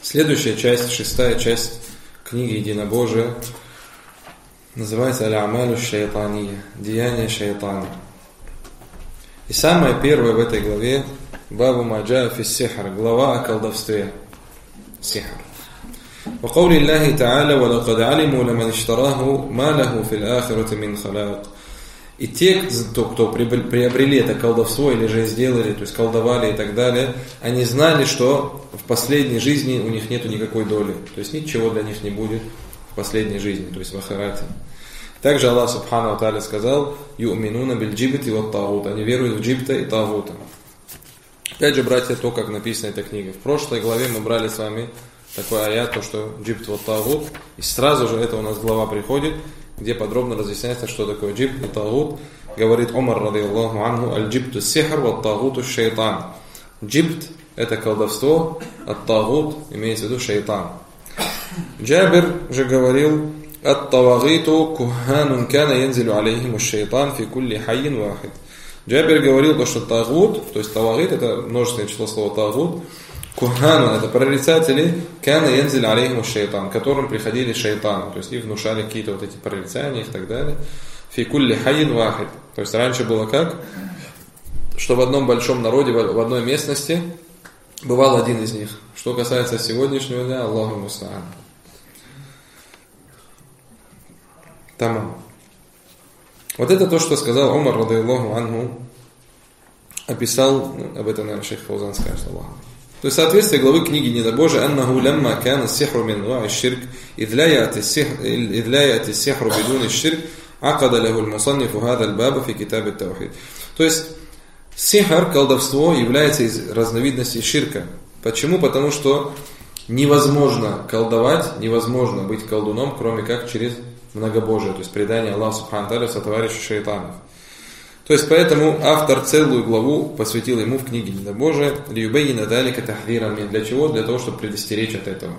Следующая часть, 6-я часть книги Единобожия, называется «Аль-Амалю шайтания», «Деяния шайтана». И самое первое в этой главе «Бабу маджа фи сихр», глава о колдовстве, сихр. وقول الله تعالى ولقد علموا لمن اشتراه ما له في الآخرة من خلاق. И те, кто приобрели это колдовство или же сделали, то есть колдовали и так далее, они знали, что в последней жизни у них нету никакой доли. То есть ничего для них не будет в последней жизни, то есть в ахирате. Также Аллах Субхану ва Тааля сказал: «Ю'минуна биль джибти ва тагут». Они веруют в джибта и тагута. Опять же, братья, то, как написана эта книга. В прошлой главе мы брали с вами такой аят, то, что джибт ва тагут. И сразу же это у нас глава приходит, где подробно разъясняется, что такое джибт и тагут. Говорит Умар, радийаллаху анху: «Аль-джибту сихр ва тагуту шайтан». Джибт – это колдовство, а тагут имеется в виду шайтан. Джабир же говорил: «Ат-тавагиту куханун кана янзилу алейхиму шайтан фи кулли хайин вахид». Джабир говорил, что тагут, то есть тавагит – это множественное число слова тагут, куханун – это прорицатели, кана янзилу алейхиму шайтан, к которым приходили шайтаны, то есть и внушали какие-то вот эти прорицания и так далее. Фи кулли хайин вахид. То есть раньше было как? Что в одном большом народе, в одной местности бывал один из них. Что касается сегодняшнего дня, Аллаху муста'ан. Тамам. Вот это то, что сказал Умар, радийаллаху анху, описал, об этом, наверное, шейх Фаузан скажет, Аллаху. То есть соответствие главы книги Недобожия: «Аннаху лямма кана сихру мин анва'и ширк, идh ла я'ти сихру бидуни ширк, акада лаху аль-мусаннифу хада аль-баба фи китаб ат-таухид». То есть сихр, колдовство, является из разновидностей ширка. Почему? Потому что невозможно колдовать, невозможно быть колдуном, кроме как через многобожие, то есть предание Аллаху Субхану ва Тааля сотоварищу шайтанов. То есть поэтому автор целую главу посвятил ему в книге Недобожия «Лиюбейна далика тахвиран мин». Для чего? Для того, чтобы предостеречь от этого.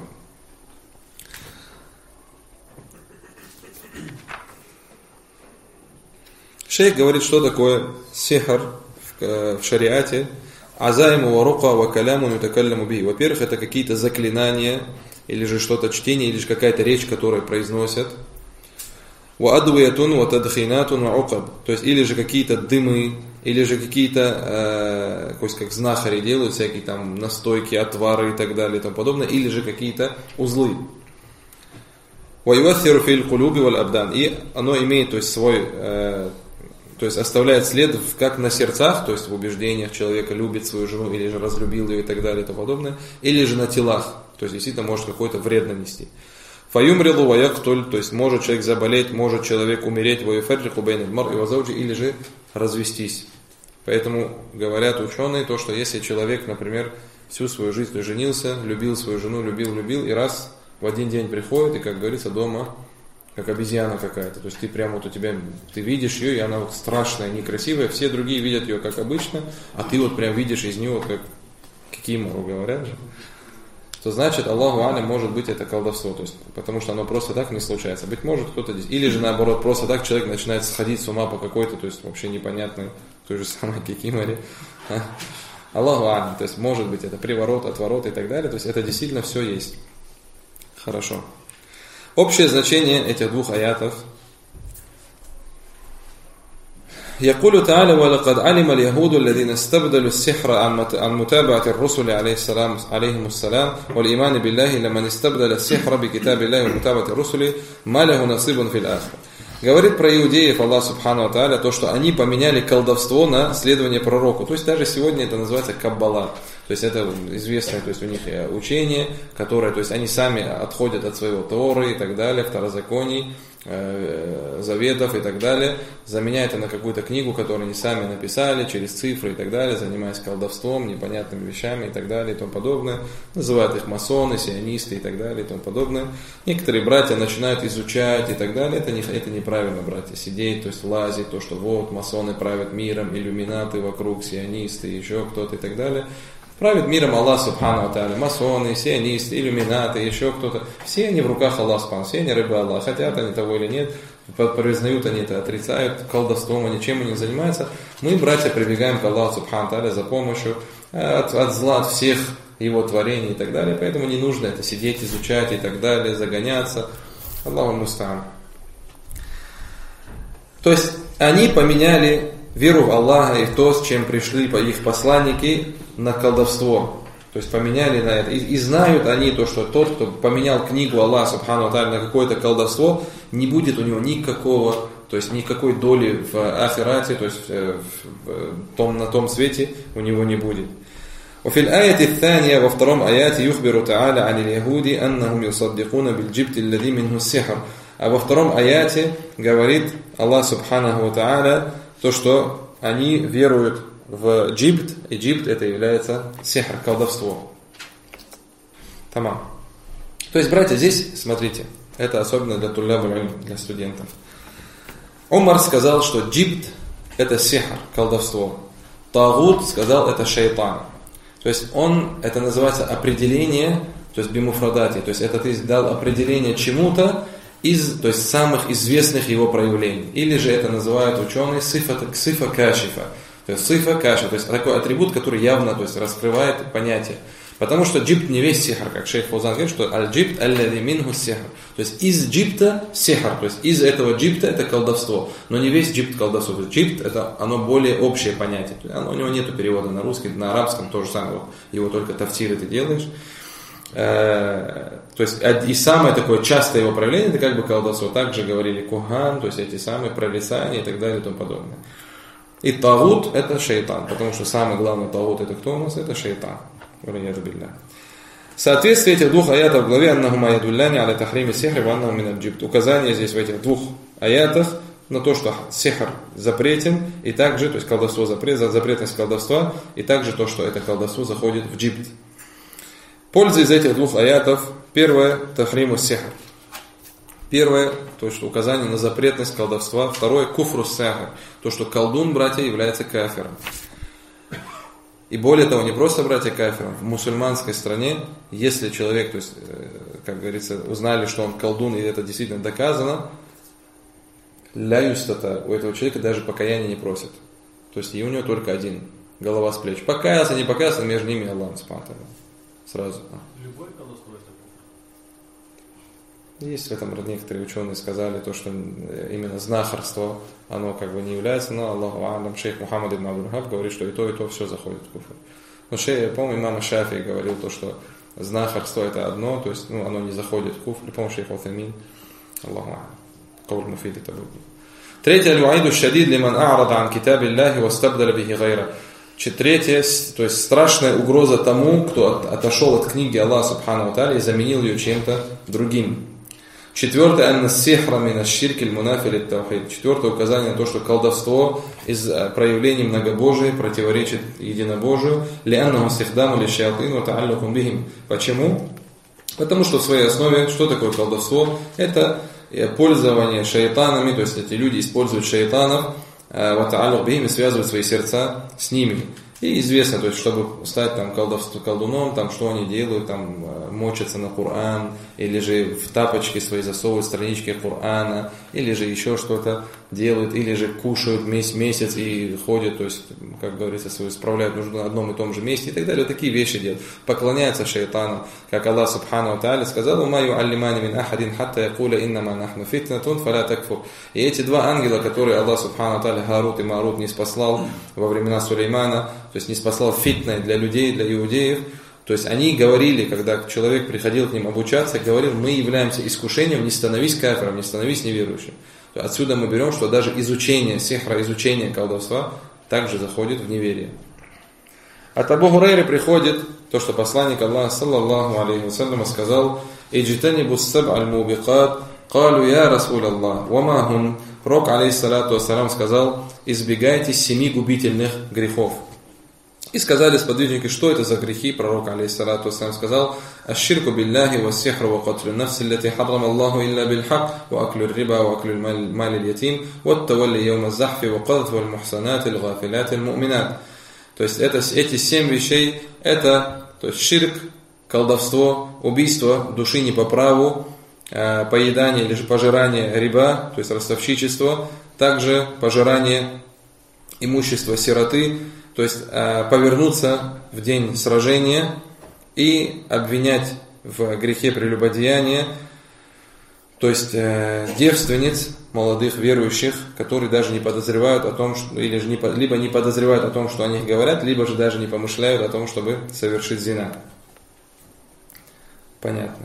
Шейх говорит, что такое сихр в шариате. Азайму ва рука ва каляму ютакалляму би. Во-первых, это какие-то заклинания, или же что-то чтение, или же какая-то речь, которую произносят. Ва адвиятун ва тадхинатун ва уqab. То есть или же какие-то дымы, или же какие-то, как знахари делают, всякие там настойки, отвары и так далее и тому подобное, или же какие-то узлы. Ва юассиру фил кулуби валь абдан. И оно имеет, то есть свой, то есть оставляет след как на сердцах, то есть в убеждениях человека любит свою жену, или же разлюбил ее и так далее и тому подобное, или же на телах, то есть действительно может какой-то вред нанести. Фаюмрилу ваяктуль, то есть может человек заболеть, может человек умереть, ваюфаррику бейналь мар'и ва зауджи, или же развестись. Поэтому говорят ученые, то, что если человек, например, всю свою жизнь женился, любил свою жену, любил, и раз в один день приходит, и, как говорится, дома как обезьяна какая-то, то есть ты прямо вот у тебя, ты видишь ее, и она вот страшная, некрасивая, все другие видят ее как обычно, а ты вот прям видишь из нее вот как кикимору, говорят же, то значит, Аллаху алям, может быть это колдовство, то есть, потому что оно просто так не случается. Быть может кто-то здесь, или же наоборот, просто так человек начинает сходить с ума по какой-то, то есть вообще непонятной, той же самой кикиморе. Аллаху алям, то есть может быть это приворот, отворот и так далее, то есть это действительно все есть. Хорошо. Общее значение этих двух аятов. يقول تعالى ولقد علم اليهود الذين استبدلوا السحر عن متابعة الرسل عليهم السلام والإيمان بالله لمن استبدل السحر بكتاب الله ومتابعة الرسل ما له نصيب في الآخرة. Говорит про иудеев Аллах Субхану ва Тааля, то, что они поменяли колдовство на следование пророку. То есть даже сегодня это называется каббала. То есть это известное, то есть у них учение, которое, то есть они сами отходят от своего Торы и так далее, второзаконий, заветов и так далее, заменяют это на какую-то книгу, которую они сами написали, через цифры и так далее, занимаясь колдовством, непонятными вещами и так далее и тому подобное. Называют их масоны, сионисты и так далее и тому подобное. Некоторые братья начинают изучать и так далее. Это неправильно, братья, сидеть, то есть лазить, то, что вот масоны правят миром, иллюминаты вокруг, сионисты, еще кто-то и так далее. Правит миром Аллах Субхану ва Тааля, масоны, сионисты, иллюминаты, еще кто-то. Все они в руках Аллаха Субхану, все они рабы Аллаха, хотят они того или нет, признают они это, отрицают, колдовством они, чем они занимаются. Мы, братья, прибегаем к Аллаху Субхану ва Тааля за помощью от зла, от всех его творения и так далее. Поэтому не нужно это сидеть, изучать и так далее, загоняться. Аллаху муста'ан. То есть они поменяли веру в Аллаха и в то, с чем пришли их посланники, на колдовство. То есть поменяли на это. И знают они то, что тот, кто поменял книгу Аллаха Субхану ва Тааля на какое-то колдовство, не будет у него никакого, то есть никакой доли в ахирате, то есть на том свете у него не будет. وفي الآية الثانية во втором аяте يخبر تعالى عن اليهود أنهم يصدقون بالجبت الذي منه السحر. А во втором аяте говорит Аллах Субханаху ва Тааля то, что они веруют в джибт. И джибт это является сихр, колдовство. Тамам. То есть, братья, здесь, смотрите, это особенно для тулляб-уль-илм, для студентов. Умар сказал, что джибт это сихр, колдовство. Тагут сказал, это шайтан. То есть это называется определение, то есть бимуфрадати, то есть это ты дал определение чему-то из, то есть самых известных его проявлений. Или же это называют ученые сифа кашифа. То есть сифа кашифа, то есть такой атрибут, который явно, то есть раскрывает понятие. Потому что джибт не весь сихр, как шейх Фаузан говорит, что аль-джибт аллади минху сихр. То есть из джибта сихр, то есть из этого джибта это колдовство. Но не весь джибт колдовство. То есть джибт это оно более общее понятие. У него нет перевода на русский, на арабском то же самое. Вот, его только тафсир ты делаешь. То есть и самое такое частое его проявление это как бы колдовство. Также говорили кухан, то есть эти самые прорицания и так далее и тому подобное. И тагут это шайтан, потому что самый главный тагут это кто у нас? Это шайтан. Соответствие этих двух аятов в главе «Аннахума ядулляни аля тахрими сихри ва аннаху мин аль-джибт». Указание здесь в этих двух аятах на то, что сихр запретен, и также, то есть колдовство запретность колдовства, и также то, что это колдовство заходит в джибт. Польза из этих двух аятов. Первое – тахриму сихр. Первое – то, что указание на запретность колдовства. Второе – куфру сихр. То, что колдун, братья, является кафиром. И более того, не просто братья кафиром. В мусульманской стране, если человек, то есть, как говорится, узнали, что он колдун, и это действительно доказано, ля юстата, у этого человека даже покаяния не просят. То есть и у него только один, голова с плеч. Покаялся, не покаялся, между ними Аллах спасает. Сразу. Любое колдовство это? Есть в этом некоторые ученые сказали, то, что именно знахарство, оно как бы не является, но Аллаху а'лам, шейх Мухаммад ибн Абдул-Ваххаб говорит, что и то все заходит в куфр. Но шейх, по-моему, имам Шафии говорил то, что знахарство это одно, то есть оно не заходит в куфр. По-моему, шейх Утаймин, Аллаху а'лам, кауль муфид это был. Третье, аль-ваиду шадид лиман а'рада ан китаби Аллахи вастабдаля бихи гайра. Третье, то есть страшная угроза тому, кто отошел от книги Аллаха Субхану ва Тааля и заменил ее чем-то другим. Четвертое, анна-сихра мина ширки аль-мунафи лит-таухид. Четвертое указание на то, что колдовство из проявлений многобожия противоречит единобожию. Ли'аннаху стихдаму лиш-шаятин ва та'аллукум бихим. Почему? Потому что в своей основе, что такое колдовство? Это пользование шайтанами, то есть эти люди используют шайтанов, ва та'аллук бихим, и связывают свои сердца с ними. И известно, то есть, чтобы стать там колдуном, там, что они делают, там, мочатся на Коран, или же в тапочки свои засовывают странички Корана, или же еще что-то делают, или же кушают месяц и ходят, то есть, как говорится, справляют нужду на одном и том же месте и так далее. Вот такие вещи делают. Поклоняются шайтану, как Аллах Субхану ва Тааля сказал: «Ма ю'аллимани мин ахадин хатта якуля иннама нахну фитнатун фаля такфур». И эти два ангела, которые Аллах Субхану ва Тааля Гарут и Марут не спаслал во времена Сулеймана, то есть не спаслал фитной для людей, для иудеев. То есть они говорили, когда человек приходил к ним обучаться, говорил: мы являемся искушением, не становись кафиром, не становись неверующим. Отсюда мы берем, что даже изучение сихра, изучение колдовства также заходит в неверие. От Абу Хурайры приходит то, что посланник Аллаха саллаллаху алейхи вассалям сказал: «Иджтанибу ссаб'а аль-мубикат, калу я Расул Аллах, ва ма хун». Пророк алейхиссалату вассалям сказал: избегайте 7 губительных грехов. И сказали сподвижники, что это за грехи. Пророк алейхиссалату вассалям сказал: «Аш-ширку билляхи ва сихру ва катлю нафси аллати харрама Аллаху илля бил-хак, ва аклю риба, ва аклю мали ятим, ва аттавалли яума захфи, ва кадфу аль-мухсанат, аль-гафилят, аль-му'минат». То есть эти 7 вещей, это, то есть ширк, колдовство, убийство души не по праву, поедание или же пожирание риба, то есть ростовщичество, также пожирание имущества сироты, то есть повернуться в день сражения и обвинять в грехе прелюбодеяния, то есть девственниц, молодых верующих, которые даже не подозревают о том, что, или же либо не подозревают о том, что о них говорят, либо же даже не помышляют о том, чтобы совершить зина. Понятно.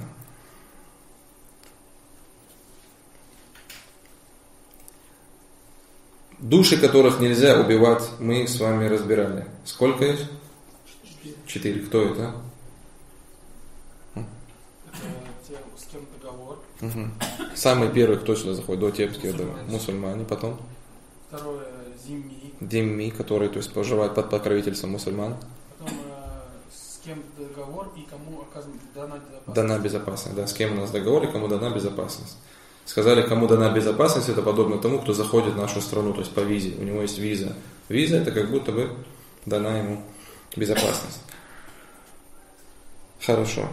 Души, которых нельзя убивать, мы с вами разбирали. Сколько их? 4. Кто это? Это те, с кем договор. Самый первый, кто сюда заходит? До тепских, мусульмане. Потом? Второе, зимми. Зимми, которые, то есть, проживают под покровительством мусульман. Потом с кем договор и кому дана безопасность. Дана безопасность, да. С кем у нас договор и кому дана безопасность. Сказали, кому дана безопасность, это подобно тому, кто заходит в нашу страну, то есть по визе. У него есть виза. Виза — это как будто бы дана ему безопасность. Хорошо.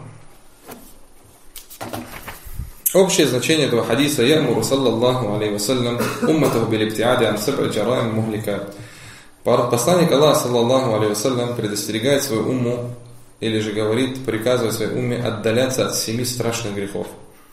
Общее значение этого хадиса: «Ямуру саллаллаху алейхи вассалям умматаху билибтиади ан саб'и джараим мухликат». Посланник Аллаха саллаллаху алейхи вассалям предостерегает свою умму, или же говорит, приказывает своей умме отдаляться от 7 страшных грехов.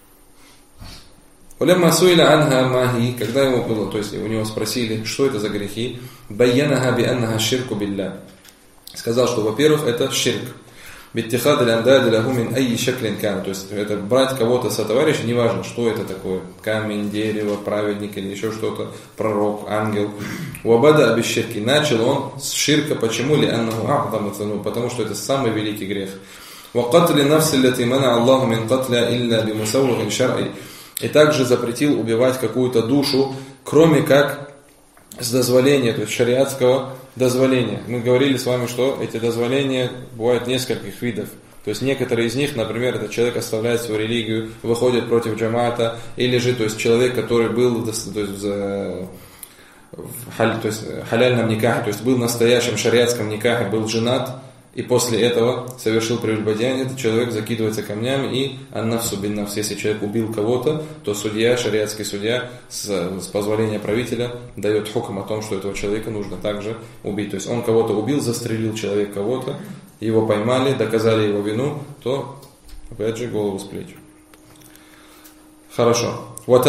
Улямма суиля анха махи, когда ему было, то есть у него спросили, что это за грехи, байянаха би аннаха ширку билля. Сказал, что, во-первых, это ширк. Биттихад аль-андади лаху мин айи шаклин кан. То есть это брать кого-то сотоварища, неважно, что это такое. Камень, дерево, праведник или еще что-то, пророк, ангел. Уабада абиширки. Начал он с ширка. Почему? Потому что это самый великий грех. Вакатли нафси лати мана Аллаху мин катля илля би мусаввахин шар'и. И также запретил убивать какую-то душу, кроме как с дозволения, то есть шариатского дозволения. Мы говорили с вами, что эти дозволения бывают нескольких видов. То есть некоторые из них, например, этот человек оставляет свою религию, выходит против джамаата, или же, то есть человек, который был в халяльном никахе, то есть был в настоящем шариатском никахе, был женат, и после этого совершил прелюбодеяние, этот человек закидывается камнями, и аннафсу бин нафс. Если человек убил кого-то, то судья, шариатский судья, с позволения правителя дает хукм о том, что этого человека нужно также убить. То есть он кого-то убил, застрелил человек кого-то, его поймали, доказали его вину, то опять же голову с плеч. Хорошо.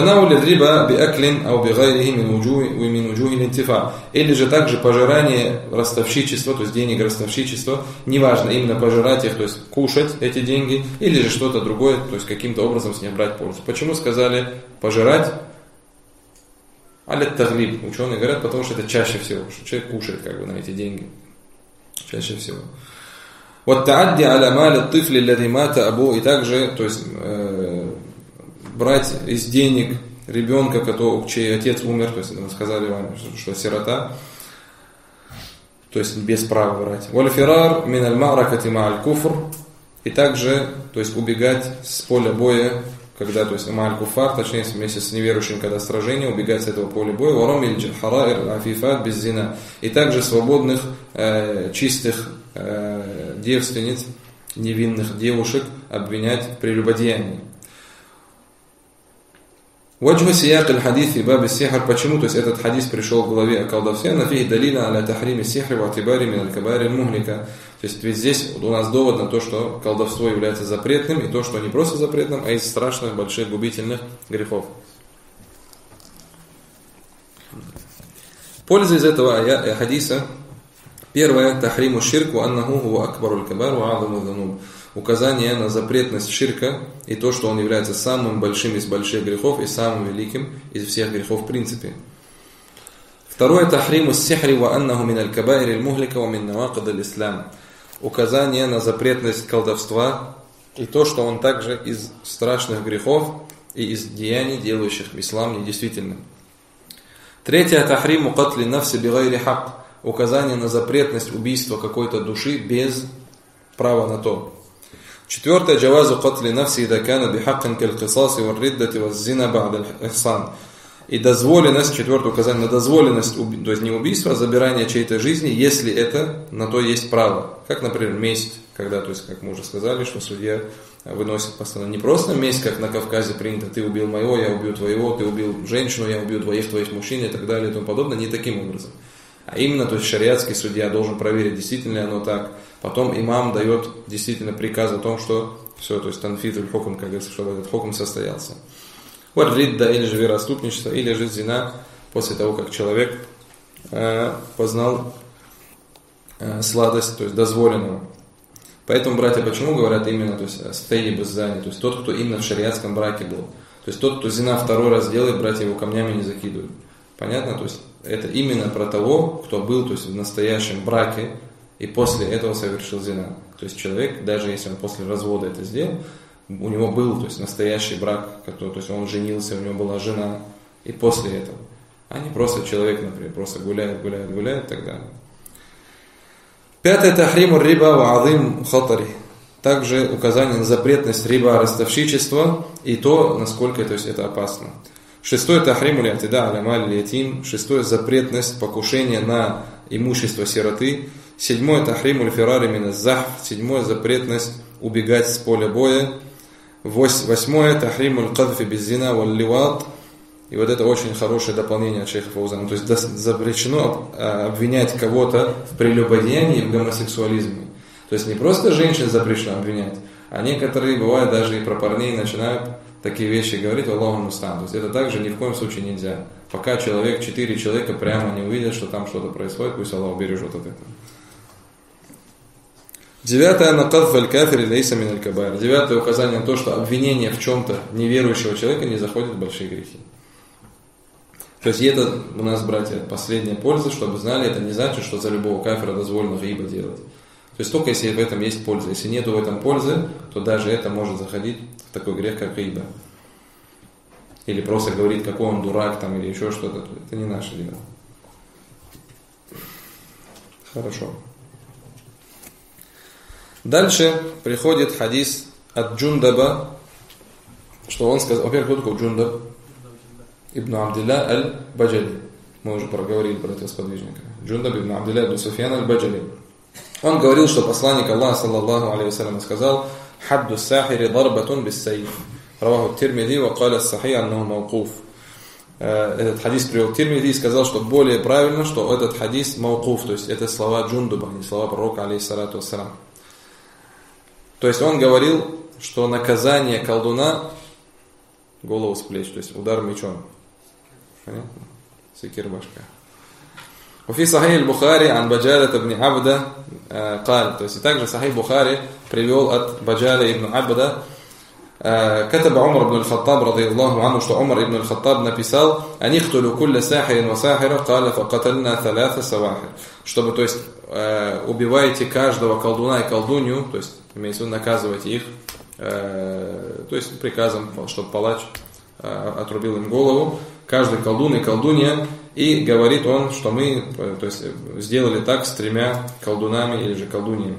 Или же также пожирание ростовщичества, то есть денег ростовщичества, неважно, именно пожирать их, то есть кушать эти деньги, или же что-то другое, то есть каким-то образом с них брать пользу. Почему сказали пожирать? Аль-Таглиб. Ученые говорят, потому что это чаще всего, что человек кушает как бы на эти деньги. Чаще всего. وَالتَّعَدِّ عَلَى مَالِ الطِّفْلِ الَّذِي مَاتَ أَبُوهُ. И также, то есть брать из денег ребенка, чей отец умер, то есть мы сказали вам, что сирота, то есть без права брать. وَالْفِرَارْ مِنَ الْمَعْرَكَةِ مَعَ الْكُفْرِ. И также, то есть убегать с поля боя, когда, то есть ма'аль куфар, точнее вместе с неверующим, когда сражение, убегать с этого поля боя. وَرَمِلْ الْحَرَائِرْ афифат без зина. И также свободных, чистых девственниц, невинных девушек обвинять в прелюбодеянии. Ваджху сияк аль-хадис и баб сихр. Почему? То есть этот хадис пришел в главе о колдовстве. Нафихи далина аля тахрими сихри ва атибари мин аль-кабари аль-мухлика. То есть ведь здесь у нас довод на то, что колдовство является запретным, и то, что не просто запретным, а из страшных, больших, губительных грехов. Польза из этого хадиса. Первое. Тахриму ширку аннаху хуа акбару аль-кабар ва азаму зануб. Указание на запретность ширка и то, что он является самым большим из больших грехов и самым великим из всех грехов в принципе. Второе. Тахриму сихри ва аннаху мин аль-кабаири аль-мухлика ва мин навакид аль-ислам. Указание на запретность колдовства и то, что он также из страшных грехов и из деяний, делающих ислам недействительным. Третье. Тахриму катли нафси бигайри хак. Указание на запретность убийства какой-то души без права на то. Четвертое. Джавазу катли нафси ида кана бихаккан каль-кисаси вар-риддати ваз-зина ба'да аль-ихсан. И дозволенность, четвертое указание на дозволенность, то есть не убийство, а забирание чьей-то жизни, если это на то есть право. Как, например, месть, когда, то есть, как мы уже сказали, что судья выносит постановление. Не просто месть, как на Кавказе принято, ты убил моего, я убью твоего, ты убил женщину, я убью двоих твоих мужчин и так далее и тому подобное, не таким образом. А именно, то есть шариатский судья должен проверить, действительно ли оно так. Потом имам дает действительно приказ о том, что все, то есть танфидуль хукм, как говорится, чтобы этот хукм состоялся. Вот ридда, или же вероотступничество, или же зина, после того, как человек познал сладость, то есть дозволенного. Поэтому, братья, почему говорят именно, то есть стейи беззани, то есть тот, кто именно в шариатском браке был. То есть тот, кто зина второй раз делает, братья его камнями не закидывают. Понятно? То есть это именно про того, кто был, то есть в настоящем браке и после этого совершил зина. То есть человек, даже если он после развода это сделал, у него был, то есть настоящий брак, который, то есть он женился, у него была жена, и после этого. А не просто человек, например, просто гуляет и так далее. Пятое, тахриму риба ва азим хатари. Также указание на запретность риба, ростовщичества, и то, насколько, то есть, это опасно. Шестое, тахриму ли'атида аля маль ятим. Шестое, запретность покушения на имущество сироты. Седьмое, тахриму ль-фирари мин аз-захф. Седьмое, запретность убегать с поля боя. Восьмое, тахриму ль-кадфи без-зина валь-ливат. И вот это очень хорошее дополнение от шейха Фаузана. То есть запрещено обвинять кого-то в прелюбодеянии и в гомосексуализме. То есть не просто женщин запрещено обвинять, а некоторые, бывает, даже и про парней начинают такие вещи говорить, Аллаху мустан. То есть это также ни в коем случае нельзя. Пока 4 человека прямо не увидят, что там что-то происходит, пусть Аллах бережет от этого. Девятое, накадф аль-кафир лейса мин аль-кабаир. Девятое указание на то, что обвинение в чем-то неверующего человека не заходит в большие грехи. То есть это у нас, братья, последняя польза, чтобы знали, это не значит, что за любого кафира дозволено гиба делать. То есть только если в этом есть польза. Если нет в этом пользы, то даже это может заходить в такой грех, как гиба. Или просто говорить, какой он дурак там, или еще что-то. Это не наше дело. Хорошо. Дальше приходит хадис от Джундаба, что он сказал, во-первых, кто такой Джундаб? Ибн Абдилля аль-Баджали. Мы уже проговорили про этого сподвижника. Джундаб ибн Абдилля ибн Суфьян аль-Баджали. Он говорил, что посланник Аллаха, саллаллаху алейхи вассалям, сказал: «Хадду сахири дарбатун бис-сайф». Раваху Тирмизи ва каля ас-сахи аннаху мауқуф. Этот хадис привел Тирмизи и сказал, что более правильно, что этот хадис мауқуф, то есть это слова Джундаба, не слова пророка, алейхиссалату вассалам. То есть он говорил, что наказание колдуна — голову с плеч, то есть удар мечом. Понятно? Секир башка. وفي صحيح البخاري عن بجالة بن عبدة قال, то есть и также Сахих Бухари привел от Баджаля ибн Абда, كتب عمر بن الخطاب رضي الله عنه, что Умар ибн аль-Хаттаб написал: «Анихтулю кулля сахирин ва сахира, قال فقتلنا ثلاث سواحر», чтобы, то есть, убивайте каждого колдуна и колдунью, то есть, имеется в виду, наказывайте их, то есть, приказом, чтобы палач отрубил им голову, каждый колдун и колдунья, и говорит он, что мы, то есть, сделали так с 3 колдунами или же колдуньями.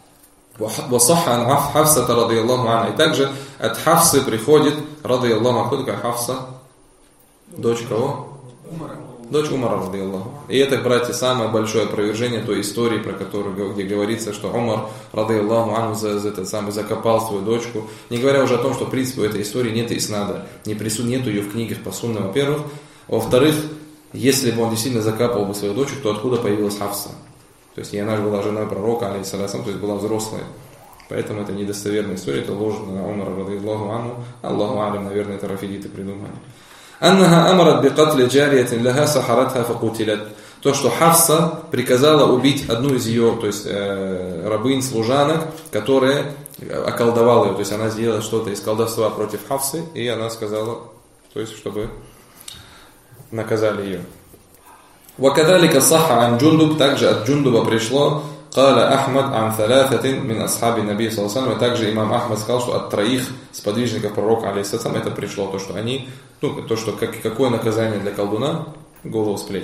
وصح عن حفصة رضي الله عنها. И также от Хафсы приходит, رضي الله عنها, как Хафса, дочь кого? Дочь Умара, رضي الله عنها. И это, братья, самое большое опровержение той истории, про которую, где говорится, что Умар, رضي الله عنه, закопал свою дочку. Не говоря уже о том, что в принципе в этой истории нет иснада, нету ее в книгах по сунне, во-первых. Во-вторых, если бы он действительно закапывал бы свою дочку, то откуда появилась Хафса? То есть и она же была женой пророка, алейхиссалям, то есть была взрослая. Поэтому это недостоверная история, это ложно на Умара, радийаллаху анху. Аллаху алям, наверное, это рафидиты придумали. Аннаха амарат бикатли джариятин лаха сахаратха факутилят. То, что Хафса приказала убить одну из ее, то есть рабынь, служанок, которая околдовала ее. То есть она сделала что-то из колдовства против Хафсы, и она сказала, то есть чтобы наказали ее. وكذلك صح عن جندب, также от Джундуба пришло, قال أحمد عن 3 من أصحاب النبي صلى الله عليه وسلم, и также имам Ахмад сказал, что от 3 сподвижников пророка, алейхиссалям, это пришло, то, что они, то, что какое наказание для колдуна? Голову с плеч.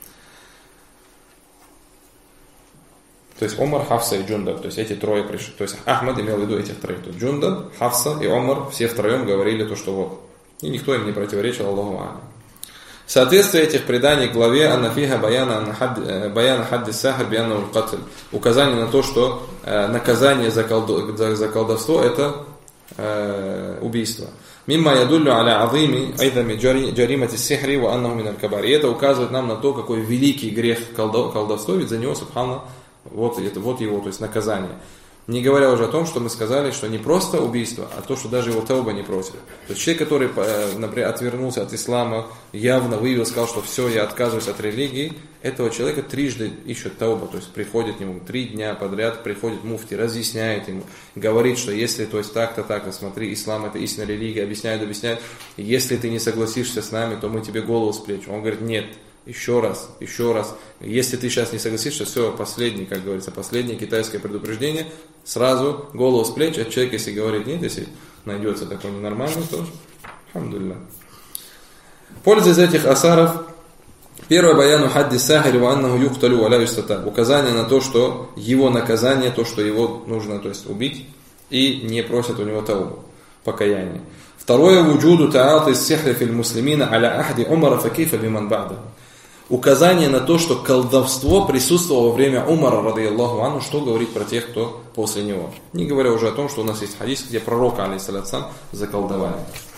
То есть Умар, Хафса и Джундаб, то есть эти 3 пришли, то есть Ахмад имел в виду этих 3, то есть Джундаб, Хафса и Умар, все втроем говорили то, что вот, и никто им не противоречил, Аллаху алям. Соответствие этих преданий главе Аннафиха баяна хадди сахар бианну аль-катль. Указание на то, что наказание за колдовство — это убийство. Мимма ядуллю аля азими айдами джаримати сихри ва аннаху миналь кабаир. И это указывает нам на то, какой великий грех колдовства, ведь за него, субхана, вот его, то есть наказание. Не говоря уже о том, что мы сказали, что не просто убийство, а то, что даже его тауба не просит. То есть человек, который, например, отвернулся от ислама, явно выявил, сказал, что все, я отказываюсь от религии, этого человека трижды ищут тауба, то есть приходит к нему 3 дня подряд, приходит муфти, разъясняет ему, говорит, что если, то есть так-то, смотри, ислам это истинная религия, объясняет, если ты не согласишься с нами, то мы тебе голову с плеч. Он говорит, нет. Еще раз, если ты сейчас не согласишься, все, последнее китайское предупреждение, сразу голову с плеч, а человек, если говорит нет, если найдется такой ненормальный, то алхамдулилля. Польза из этих асаров. Первое, баяну хадди сахири ва аннаху юкталю ва ла юстатаб. Указание на то, что его наказание, то, что его нужно, то есть убить, и не просят у него таубу, покаяние. Второе, вуджуду та'аты сихри фил муслимина аля ахди умара факифа биман ба'да. Указание на то, что колдовство присутствовало во время Умара, радийаллаху анху, что говорит про тех, кто после него. Не говоря уже о том, что у нас есть хадис, где пророка, алейхиссалям, заколдовали.